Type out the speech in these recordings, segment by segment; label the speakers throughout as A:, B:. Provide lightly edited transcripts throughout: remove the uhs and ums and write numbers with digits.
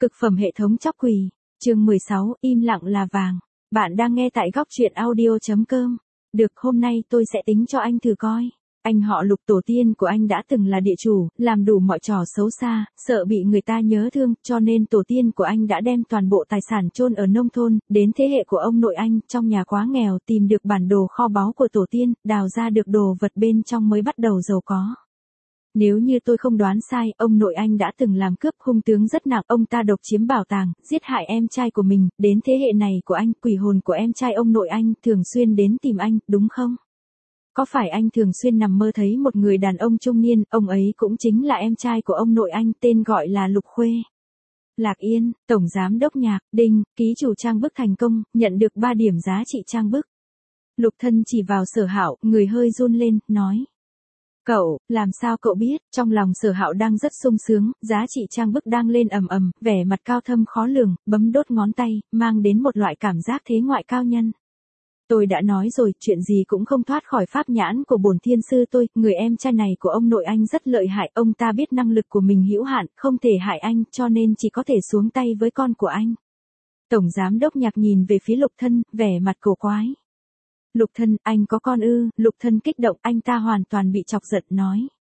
A: Cực phẩm hệ thống chóc quỳ. Chương 16, im lặng là vàng. Bạn đang nghe tại góc truyện audio.com. Được, hôm nay tôi sẽ tính cho anh thử coi. Anh họ Lục, tổ tiên của anh đã từng là địa chủ, làm đủ mọi trò xấu xa, sợ bị người ta nhớ thương, cho nên tổ tiên của anh đã đem toàn bộ tài sản chôn ở nông thôn, đến thế hệ của ông nội anh, trong nhà quá nghèo, tìm được bản đồ kho báu của tổ tiên, đào ra được đồ vật bên trong mới bắt đầu giàu có. Nếu như tôi không đoán sai, ông nội anh đã từng làm cướp, hung tướng rất nặng, ông ta độc chiếm bảo tàng, giết hại em trai của mình, đến thế hệ này của anh, quỷ hồn của em trai ông nội anh thường xuyên đến tìm anh, đúng không? Có phải anh thường xuyên nằm mơ thấy một người đàn ông trung niên, ông ấy cũng chính là em trai của ông nội anh, tên gọi là Lục Khuê. Lạc Yên, tổng giám đốc Nhạc, Đinh, ký chủ trang bức thành công, nhận được 3 điểm giá trị trang bức. Lục Thân chỉ vào Sở Hạo, người hơi run lên, nói. Cậu, làm sao cậu biết? Trong lòng Sở Hạo đang rất sung sướng, giá trị trang bức đang lên ầm ầm, vẻ mặt cao thâm khó lường, bấm đốt ngón tay, mang đến một loại cảm giác thế ngoại cao nhân. Tôi đã nói rồi, chuyện gì cũng không thoát khỏi pháp nhãn của bổn thiên sư tôi, người em trai này của ông nội anh rất lợi hại, ông ta biết năng lực của mình hữu hạn, không thể hại anh, cho nên chỉ có thể xuống tay với con của anh. Tổng giám đốc Nhạc nhìn về phía Lục Thân, vẻ mặt cổ quái. Lục Thân, anh có con ư? Lục Thân kích động, anh ta hoàn toàn bị chọc giận, nói.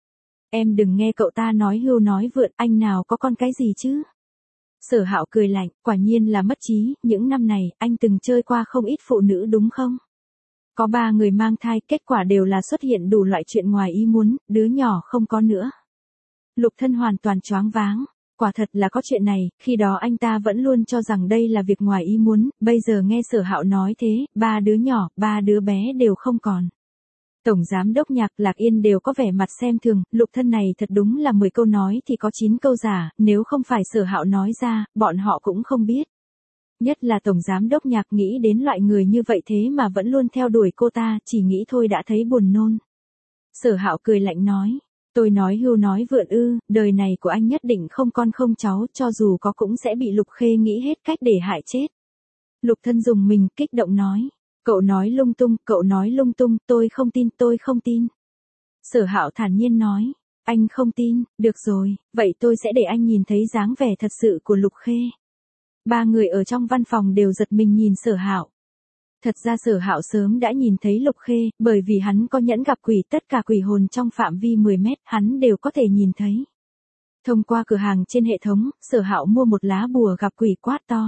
A: Em đừng nghe cậu ta nói hưu nói vượn, anh nào có con cái gì chứ? Sở Hạo cười lạnh, quả nhiên là mất trí, những năm này, anh từng chơi qua không ít phụ nữ đúng không? Có 3 người mang thai, kết quả đều là xuất hiện đủ loại chuyện ngoài ý muốn, đứa nhỏ không có nữa. Lục Thân hoàn toàn choáng váng. Quả thật là có chuyện này, khi đó anh ta vẫn luôn cho rằng đây là việc ngoài ý muốn, bây giờ nghe Sở Hạo nói thế, 3 đứa nhỏ, 3 đứa bé đều không còn. Tổng giám đốc Nhạc, Lạc Yên đều có vẻ mặt xem thường, Lục Thân này thật đúng là 10 câu nói thì có 9 câu giả, nếu không phải Sở Hạo nói ra, bọn họ cũng không biết. Nhất là Tổng giám đốc Nhạc nghĩ đến loại người như vậy thế mà vẫn luôn theo đuổi cô ta, chỉ nghĩ thôi đã thấy buồn nôn. Sở Hạo cười lạnh nói. Tôi nói hưu nói vượn ư, đời này của anh nhất định không con không cháu, cho dù có cũng sẽ bị Lục Khê nghĩ hết cách để hại chết. Lục Thân dùng mình, kích động nói. Cậu nói lung tung, tôi không tin, tôi không tin. Sở Hạo thản nhiên nói. Anh không tin, được rồi, vậy tôi sẽ để anh nhìn thấy dáng vẻ thật sự của Lục Khê. 3 người ở trong văn phòng đều giật mình nhìn Sở Hạo. Thật ra Sở Hạo sớm đã nhìn thấy Lục Khê, bởi vì hắn có nhẫn gặp quỷ, tất cả quỷ hồn trong phạm vi 10 mét, hắn đều có thể nhìn thấy. Thông qua cửa hàng trên hệ thống, Sở Hạo mua một lá bùa gặp quỷ, quát to.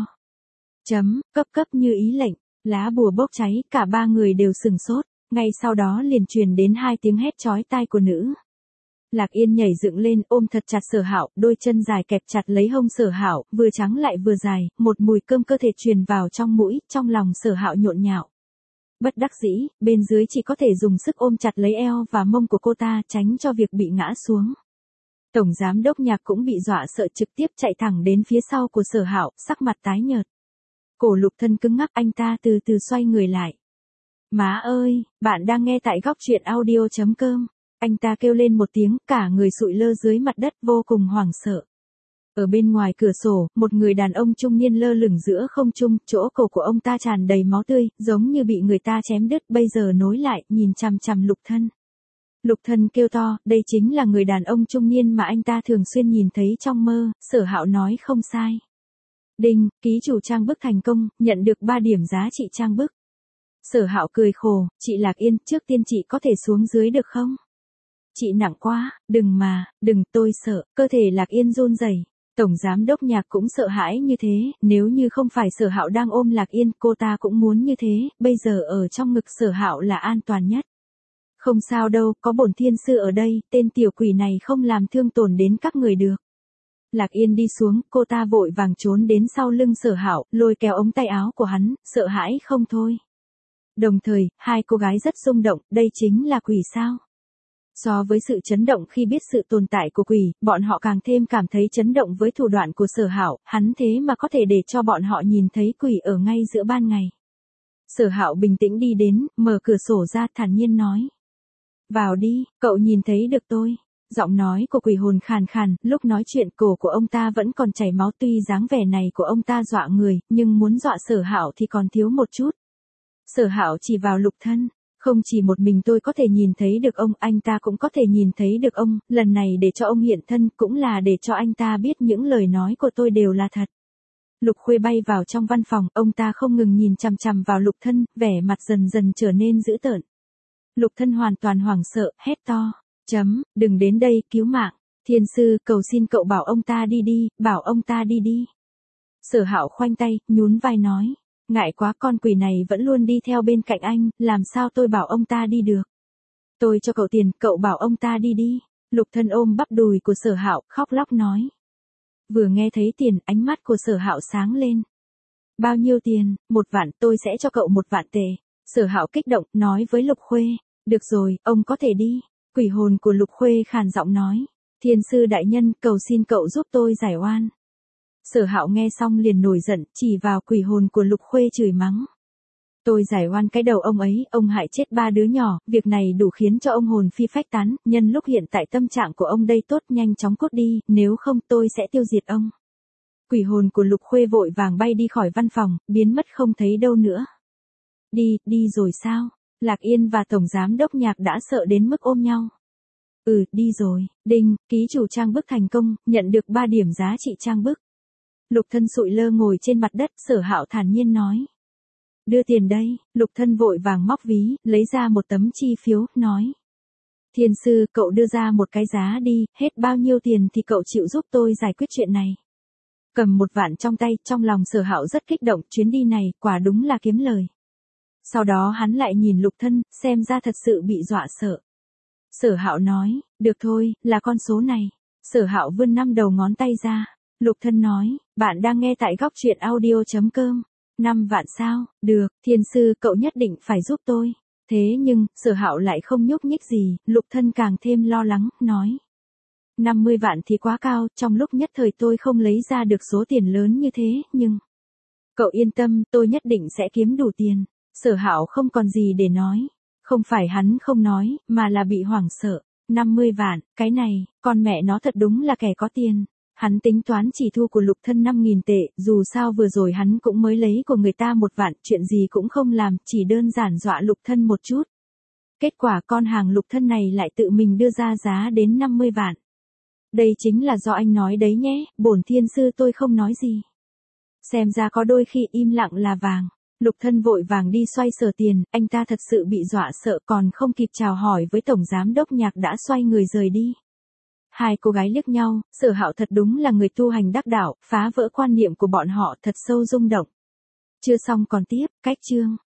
A: Cấp như ý lệnh, lá bùa bốc cháy, cả 3 người đều sừng sốt, ngay sau đó liền truyền đến 2 tiếng hét chói tai của nữ. Lạc Yên nhảy dựng lên, ôm thật chặt Sở Hạo, đôi chân dài kẹp chặt lấy hông Sở Hạo, vừa trắng lại vừa dài, một mùi cơm cơ thể truyền vào trong mũi, trong lòng Sở Hạo nhộn nhạo. Bất đắc dĩ, bên dưới chỉ có thể dùng sức ôm chặt lấy eo và mông của cô ta, tránh cho việc bị ngã xuống. Tổng giám đốc Nhạc cũng bị dọa sợ, trực tiếp chạy thẳng đến phía sau của Sở Hạo, sắc mặt tái nhợt. Cổ Lục Thân cứng ngắc, anh ta từ từ xoay người lại. Má ơi, bạn đang nghe tại góc truyện audio.com. Anh ta kêu lên một tiếng, cả người sụi lơ dưới mặt đất, vô cùng hoảng sợ. Ở bên ngoài cửa sổ, một người đàn ông trung niên lơ lửng giữa không trung, chỗ cổ của ông ta tràn đầy máu tươi, giống như bị người ta chém đứt, bây giờ nối lại, nhìn chằm chằm Lục Thân. Lục Thân kêu to, đây chính là người đàn ông trung niên mà anh ta thường xuyên nhìn thấy trong mơ, Sở Hạo nói không sai. Đinh, ký chủ trang bức thành công, nhận được 3 điểm giá trị trang bức. Sở Hạo cười khổ, chị Lạc Yên, trước tiên chị có thể xuống dưới được không? Chị nặng quá, đừng, tôi sợ, cơ thể Lạc Yên run rẩy. Tổng giám đốc Nhạc cũng sợ hãi như thế, nếu như không phải Sở Hạo đang ôm Lạc Yên, cô ta cũng muốn như thế, bây giờ ở trong ngực Sở Hạo là an toàn nhất. Không sao đâu, có bổn thiên sư ở đây, tên tiểu quỷ này không làm thương tổn đến các người được. Lạc Yên đi xuống, cô ta vội vàng trốn đến sau lưng Sở Hạo, lôi kéo ống tay áo của hắn, sợ hãi không thôi. Đồng thời, 2 cô gái rất rung động, đây chính là quỷ sao? So với sự chấn động khi biết sự tồn tại của quỷ, bọn họ càng thêm cảm thấy chấn động với thủ đoạn của Sở Hạo, hắn thế mà có thể để cho bọn họ nhìn thấy quỷ ở ngay giữa ban ngày. Sở Hạo bình tĩnh đi đến, mở cửa sổ ra, thản nhiên nói. Vào đi, cậu nhìn thấy được tôi. Giọng nói của quỷ hồn khàn khàn, lúc nói chuyện cổ của ông ta vẫn còn chảy máu, tuy dáng vẻ này của ông ta dọa người, nhưng muốn dọa Sở Hạo thì còn thiếu một chút. Sở Hạo chỉ vào Lục Thân. Không chỉ một mình tôi có thể nhìn thấy được ông, anh ta cũng có thể nhìn thấy được ông, lần này để cho ông hiện thân cũng là để cho anh ta biết những lời nói của tôi đều là thật. Lục Khuê bay vào trong văn phòng, ông ta không ngừng nhìn chằm chằm vào Lục Thân, vẻ mặt dần dần trở nên dữ tợn. Lục Thân hoàn toàn hoảng sợ, hét to. Đừng đến đây, cứu mạng. Thiên sư, cầu xin cậu bảo ông ta đi đi, bảo ông ta đi đi. Sở Hạo khoanh tay, nhún vai nói. Ngại quá, con quỷ này vẫn luôn đi theo bên cạnh anh, làm sao tôi bảo ông ta đi được. Tôi cho cậu tiền, cậu bảo ông ta đi đi. Lục Thân ôm bắp đùi của Sở Hạo, khóc lóc nói. Vừa nghe thấy tiền, ánh mắt của Sở Hạo sáng lên. Bao nhiêu tiền? 1 vạn, tôi sẽ cho cậu 1 vạn tệ. Sở Hạo kích động, nói với Lục Khuê. Được rồi, ông có thể đi. Quỷ hồn của Lục Khuê khàn giọng nói. Thiên sư đại nhân, cầu xin cậu giúp tôi giải oan. Sở Hạo nghe xong liền nổi giận, chỉ vào quỷ hồn của Lục Khuê chửi mắng. Tôi giải oan cái đầu ông ấy, ông hại chết 3 đứa nhỏ, việc này đủ khiến cho ông hồn phi phách tán, nhân lúc hiện tại tâm trạng của ông đây tốt, nhanh chóng cút đi, nếu không tôi sẽ tiêu diệt ông. Quỷ hồn của Lục Khuê vội vàng bay đi khỏi văn phòng, biến mất không thấy đâu nữa. Đi rồi sao? Lạc Yên và Tổng Giám Đốc Nhạc đã sợ đến mức ôm nhau. Đi rồi, đinh, ký chủ trang bức thành công, nhận được 3 điểm giá trị trang bức. Lục Thân sụi lơ ngồi trên mặt đất, Sở Hạo thản nhiên nói. Đưa tiền đây, Lục Thân vội vàng móc ví, lấy ra một tấm chi phiếu, nói. Thiên sư, cậu đưa ra một cái giá đi, hết bao nhiêu tiền thì cậu chịu giúp tôi giải quyết chuyện này. Cầm 1 vạn trong tay, trong lòng Sở Hạo rất kích động, chuyến đi này, quả đúng là kiếm lời. Sau đó hắn lại nhìn Lục Thân, xem ra thật sự bị dọa sợ. Sở Hạo nói, được thôi, là con số này. Sở Hạo vươn 5 đầu ngón tay ra. Lục Thân nói, bạn đang nghe tại góc truyện audio.com. 5 vạn sao, được, thiên sư cậu nhất định phải giúp tôi. Thế nhưng, Sở Hạo lại không nhúc nhích gì, Lục Thân càng thêm lo lắng, nói. 50 vạn thì quá cao, trong lúc nhất thời tôi không lấy ra được số tiền lớn như thế, nhưng. Cậu yên tâm, tôi nhất định sẽ kiếm đủ tiền. Sở Hạo không còn gì để nói. Không phải hắn không nói, mà là bị hoảng sợ. 50 vạn, cái này, con mẹ nó thật đúng là kẻ có tiền. Hắn tính toán chỉ thu của Lục Thân 5.000 tệ, dù sao vừa rồi hắn cũng mới lấy của người ta 1 vạn, chuyện gì cũng không làm, chỉ đơn giản dọa Lục Thân một chút. Kết quả con hàng Lục Thân này lại tự mình đưa ra giá đến 50 vạn. Đây chính là do anh nói đấy nhé, bổn thiên sư tôi không nói gì. Xem ra có đôi khi im lặng là vàng. Lục Thân vội vàng đi xoay sở tiền, anh ta thật sự bị dọa sợ, còn không kịp chào hỏi với Tổng Giám Đốc Nhạc đã xoay người rời đi. Hai cô gái liếc nhau, Sở Hạo thật đúng là người tu hành đắc đạo, phá vỡ quan niệm của bọn họ thật sâu rung động. Chưa xong còn tiếp, cách chương.